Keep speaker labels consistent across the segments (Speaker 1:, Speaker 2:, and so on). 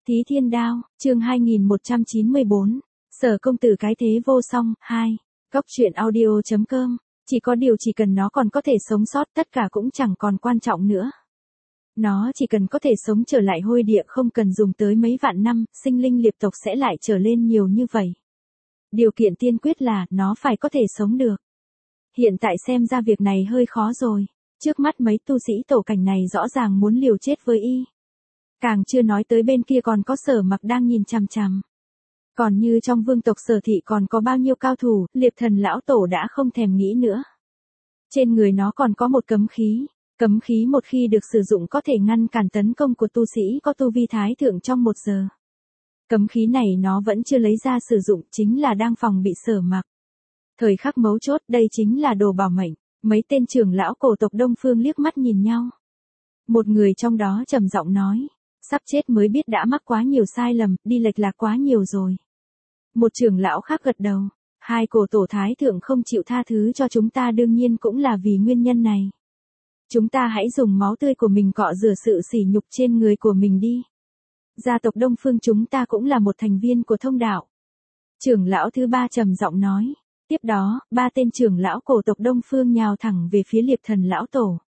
Speaker 1: Thí Thiên Đao, chương 2194. Sở công tử cái thế vô song, 2. Góc truyện audio.com. Chỉ có điều chỉ cần nó còn có thể sống sót tất cả cũng chẳng còn quan trọng nữa. Nó chỉ cần có thể sống trở lại hôi địa không cần dùng tới mấy vạn năm, sinh linh liệp tộc sẽ lại trở lên nhiều như vậy. Điều kiện tiên quyết là nó phải có thể sống được. Hiện tại xem ra việc này hơi khó rồi. Trước mắt mấy tu sĩ tổ cảnh này rõ ràng muốn liều chết với y. Càng chưa nói tới bên kia còn có Sở Mặc đang nhìn chằm chằm. Còn như trong vương tộc Sở thị còn có bao nhiêu cao thủ, Liệp Thần lão tổ đã không thèm nghĩ nữa. Trên người nó còn có một cấm khí một khi được sử dụng có thể ngăn cản tấn công của tu sĩ có tu vi thái thượng trong 1 giờ. Cấm khí này nó vẫn chưa lấy ra sử dụng, chính là đang phòng bị Sở Mặc. Thời khắc mấu chốt, đây chính là đồ bảo mệnh. Mấy tên trưởng lão cổ tộc Đông Phương liếc mắt nhìn nhau. Một người trong đó trầm giọng nói, sắp chết mới biết đã mắc quá nhiều sai lầm, đi lệch lạc quá nhiều rồi. Một trưởng lão khác gật đầu, hai cổ tổ thái thượng không chịu tha thứ cho chúng ta đương nhiên cũng là vì nguyên nhân này. Chúng ta hãy dùng máu tươi của mình cọ rửa sự sỉ nhục trên người của mình đi. Gia tộc Đông Phương chúng ta cũng là một thành viên của thông đạo. Trưởng lão thứ 3 trầm giọng nói. Tiếp đó, 3 tên trưởng lão cổ tộc Đông Phương nhào thẳng về phía Liệp Thần lão tổ.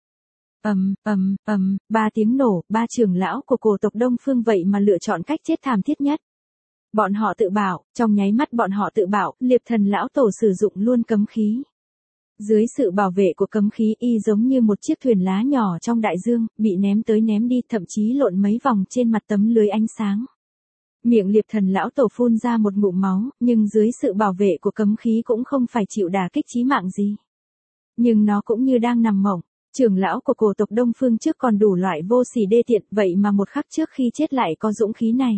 Speaker 1: 3 tiếng nổ, 3 trưởng lão của cổ tộc Đông Phương vậy mà lựa chọn cách chết thảm thiết nhất. Bọn họ tự bảo, trong nháy mắt bọn họ tự bảo, Liệp Thần lão tổ sử dụng luôn cấm khí. Dưới sự bảo vệ của cấm khí y giống như một chiếc thuyền lá nhỏ trong đại dương, bị ném tới ném đi, thậm chí lộn mấy vòng trên mặt tấm lưới ánh sáng. Miệng Liệp Thần lão tổ phun ra một ngụm máu, nhưng dưới sự bảo vệ của cấm khí cũng không phải chịu đả kích chí mạng gì. Nhưng nó cũng như đang nằm mộng, trưởng lão của cổ tộc Đông Phương trước còn đủ loại vô sỉ đê tiện, vậy mà một khắc trước khi chết lại có dũng khí này.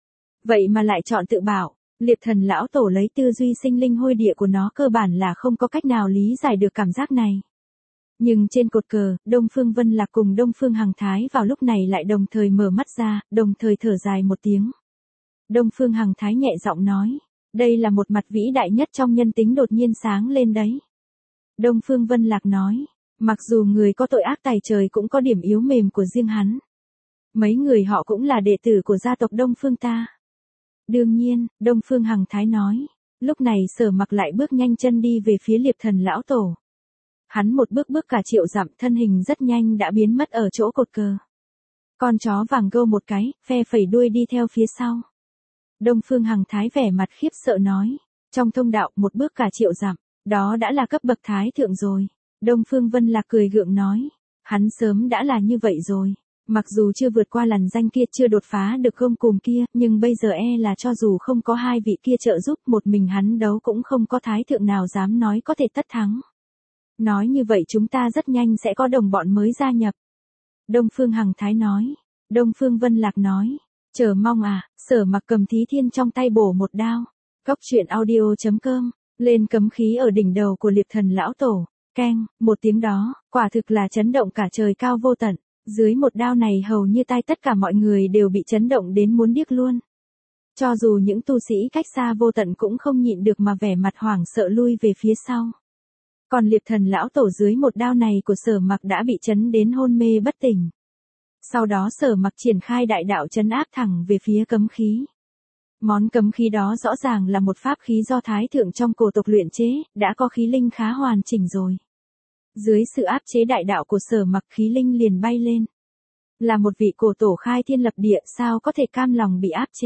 Speaker 1: Vậy mà lại chọn tự bảo, Liệp Thần lão tổ lấy tư duy sinh linh hôi địa của nó cơ bản là không có cách nào lý giải được cảm giác này. Nhưng trên cột cờ, Đông Phương Vân Lạc cùng Đông Phương Hằng Thái vào lúc này lại đồng thời mở mắt ra, đồng thời thở dài một tiếng. Đông Phương Hằng Thái nhẹ giọng nói, đây là một mặt vĩ đại nhất trong nhân tính đột nhiên sáng lên đấy. Đông Phương Vân Lạc nói, mặc dù người có tội ác tày trời cũng có điểm yếu mềm của riêng hắn. Mấy người họ cũng là đệ tử của gia tộc Đông Phương ta. Đương nhiên, Đông Phương Hằng Thái nói, lúc này Sở Mặc lại bước nhanh chân đi về phía Liệp Thần lão tổ. Hắn một bước cả triệu dặm, thân hình rất nhanh đã biến mất ở chỗ cột cờ. Con chó vàng gâu một cái, phe phẩy đuôi đi theo phía sau. Đông Phương Hằng Thái vẻ mặt khiếp sợ nói, trong thông đạo một bước cả triệu dặm, đó đã là cấp bậc thái thượng rồi. Đông Phương Vân Lạc cười gượng nói, hắn sớm đã là như vậy rồi, mặc dù chưa vượt qua lằn danh kia, chưa đột phá được gông cùm kia, nhưng bây giờ là cho dù không có hai vị kia trợ giúp, một mình hắn đấu cũng không có thái thượng nào dám nói có thể tất thắng. Nói như vậy chúng ta rất nhanh sẽ có đồng bọn mới gia nhập. Đông Phương Hằng Thái nói. Đông Phương Vân Lạc nói, chờ mong à. Sở Mặc cầm Thí Thiên trong tay bổ một đao. Góc truyện audio.com, lên cấm khí ở đỉnh đầu của Liệp Thần lão tổ. Keng, một tiếng đó, quả thực là chấn động cả trời cao vô tận. Dưới một đao này hầu như tai tất cả mọi người đều bị chấn động đến muốn điếc luôn. Cho dù những tu sĩ cách xa vô tận cũng không nhịn được mà vẻ mặt hoảng sợ lui về phía sau. Còn Liệp Thần lão tổ dưới một đao này của Sở Mặc đã bị chấn đến hôn mê bất tỉnh. Sau đó Sở Mặc triển khai đại đạo chấn áp thẳng về phía cấm khí. Món cấm khí đó rõ ràng là một pháp khí do thái thượng trong cổ tộc luyện chế, đã có khí linh khá hoàn chỉnh rồi. Dưới sự áp chế đại đạo của Sở Mặc, khí linh liền bay lên. Là một vị cổ tổ khai thiên lập địa, sao có thể cam lòng bị áp chế.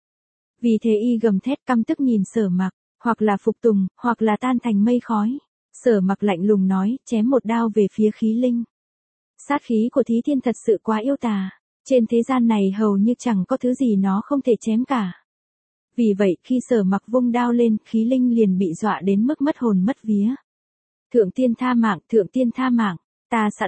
Speaker 1: Vì thế y gầm thét căm tức nhìn Sở Mặc, hoặc là phục tùng, hoặc là tan thành mây khói. Sở Mặc lạnh lùng nói, chém một đao về phía khí linh. Sát khí của Thí Thiên thật sự quá yêu tà, trên thế gian này hầu như chẳng có thứ gì nó không thể chém cả. Vì vậy khi Sở Mặc vung đao lên, khí linh liền bị dọa đến mức mất hồn mất vía. Thượng tiên tha mạng, ta sẵn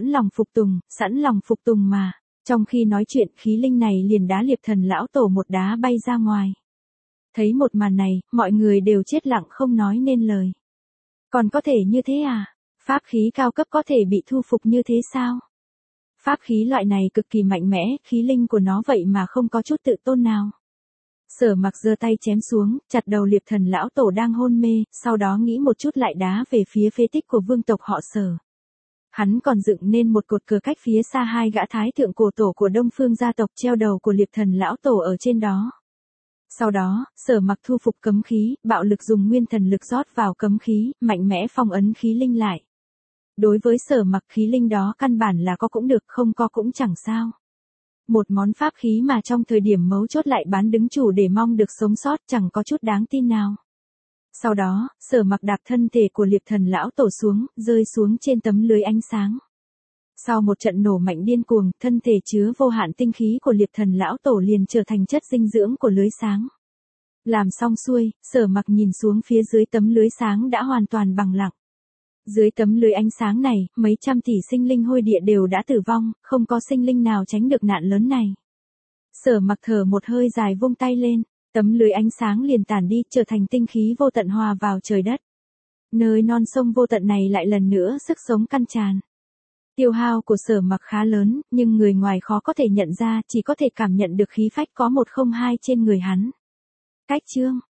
Speaker 1: lòng phục tùng mà. Trong khi nói chuyện, khí linh này liền đá Liệp Thần lão tổ một đá bay ra ngoài. Thấy một màn này, mọi người đều chết lặng không nói nên lời. Còn có thể như thế à? Pháp khí cao cấp có thể bị thu phục như thế sao? Pháp khí loại này cực kỳ mạnh mẽ, khí linh của nó vậy mà không có chút tự tôn nào. Sở Mặc giơ tay chém xuống, chặt đầu Liệp Thần lão tổ đang hôn mê, sau đó nghĩ một chút lại đá về phía phế tích của vương tộc họ Sở. Hắn còn dựng nên một cột cờ cách phía xa hai gã thái thượng cổ tổ của Đông Phương gia tộc treo đầu của Liệp Thần lão tổ ở trên đó. Sau đó, Sở Mặc thu phục cấm khí, bạo lực dùng nguyên thần lực rót vào cấm khí, mạnh mẽ phong ấn khí linh lại. Đối với Sở Mặc, khí linh đó căn bản là có cũng được, không có cũng chẳng sao. Một món pháp khí mà trong thời điểm mấu chốt lại bán đứng chủ để mong được sống sót, chẳng có chút đáng tin nào. Sau đó, Sở Mặc đạp thân thể của Liệp Thần lão tổ xuống, rơi xuống trên tấm lưới ánh sáng. Sau một trận nổ mạnh điên cuồng, thân thể chứa vô hạn tinh khí của Liệp Thần lão tổ liền trở thành chất dinh dưỡng của lưới sáng. Làm xong xuôi, Sở Mặc nhìn xuống phía dưới tấm lưới sáng đã hoàn toàn bằng lặng. Dưới tấm lưới ánh sáng này, mấy trăm tỷ sinh linh hôi địa đều đã tử vong, không có sinh linh nào tránh được nạn lớn này. Sở Mặc thở một hơi dài vung tay lên, tấm lưới ánh sáng liền tản đi, trở thành tinh khí vô tận hòa vào trời đất. Nơi non sông vô tận này lại lần nữa sức sống căn tràn. Tiêu hao của Sở Mặc khá lớn, nhưng người ngoài khó có thể nhận ra, chỉ có thể cảm nhận được khí phách có 102 trên người hắn. Cách chương